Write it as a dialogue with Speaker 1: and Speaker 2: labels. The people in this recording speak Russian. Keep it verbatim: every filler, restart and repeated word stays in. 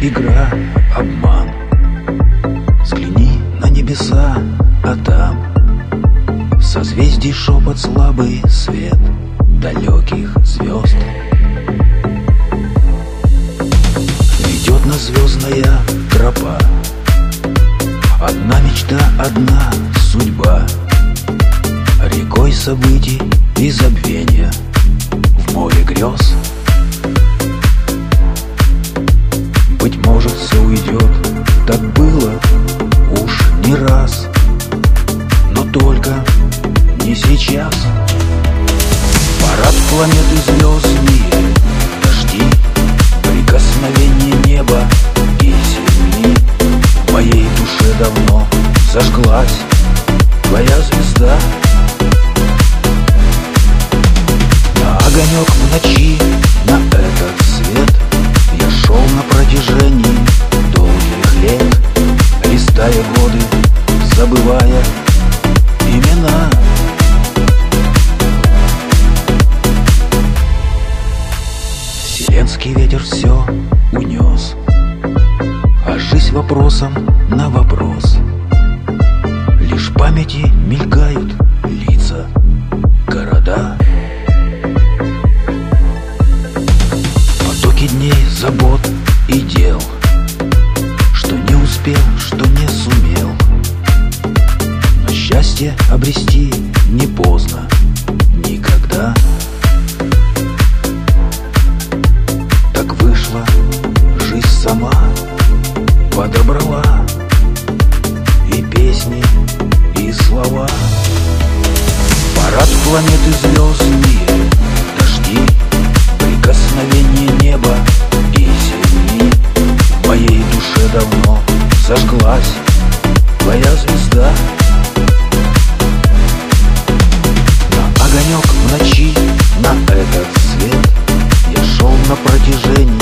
Speaker 1: игра, обман. Взгляни на небеса, а там созвездий шепот, слабый свет далеких звезд. Ведет нас звездная тропа, одна мечта, одна судьба. Рекой событий и забвенья в море грез. Быть может, все уйдет, так было уж не раз, но только не сейчас. Парад планеты звездные, дожди, прикосновение неба и земли. В моей душе давно зажглась твоя звезда. На огонек в ночи, на этот свет я шел на протяжении долгих лет, листая годы, забывая имена. Вселенский ветер все унес, а жизнь вопросом на вопрос. Лишь в памяти мелькают лица, города. Потоки дней, забот и дел, что не успел, что не сумел. Но счастье обрести не поздно никогда. Так вышла, жизнь сама подобрала и песни, и слова. Парад планеты звездные, дожди, прикосновение неба и земли. В моей душе давно зажглась твоя звезда. На огонек в ночи, на этот свет я шел на протяжении